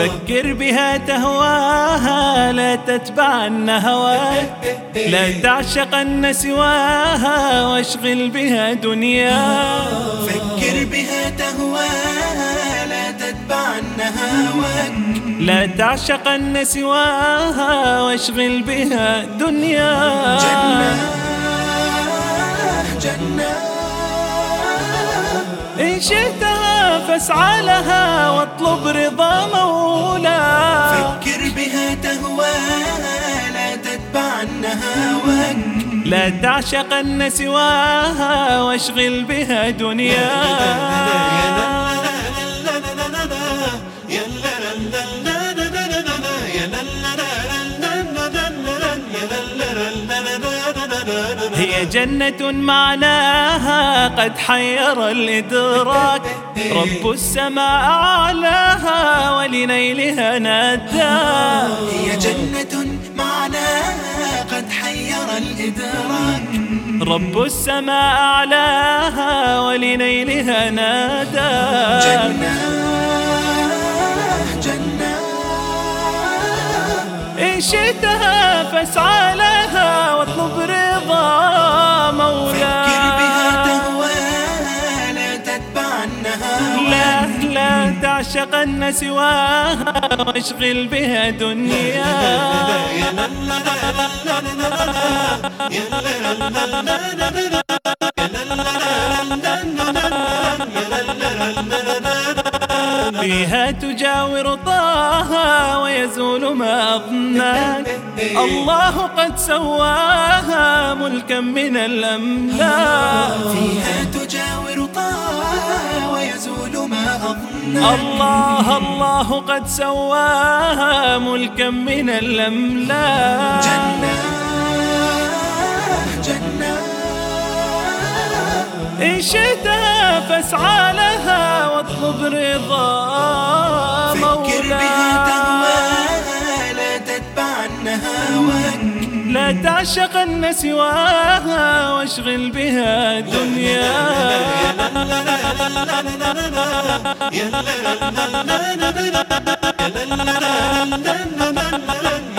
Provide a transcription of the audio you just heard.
فكر بها تهواها لا تتبعن هواك، لا تعشقن سواها واشغل بها دنياك. فكر بها تهواها لا تتبعن هواك، لا تعشقن سواها واشغل بها دنياك. جنة جنة إن شئتها فاسعى لها واطلب رضا مولاك. فكر بها تهواها لا تتبعن هواك، لا تعشقن سواها واشغل بها دنياك. هي جنة معناها قد حير الإدراك، رب السماء أعلاها ولنيلها ناداك. هي جنة معناها قد حير الإدراك، رب السماء أعلاها ولنيلها ناداك. جنة جنة إن شئتها فاسعى لها واطلب رضا مولاك. فكر بها تهواها لا تتبعن هواك، لا تعشقن سواها واشغل بها دنياك. فيها تجاور طه ويزول ما أظناك، الله قد سواها ملكا من الأملاك. فيها تجاور طه ويزول ما أظنك، الله قد سواها ملكا من الأملاك. جنة جنة إن شئتها فاسعى لها واطلب رضا فكر بها مولاك. تهواها لا تتبعن هواك، لا تعشقن سواها واشغل بها دنياك.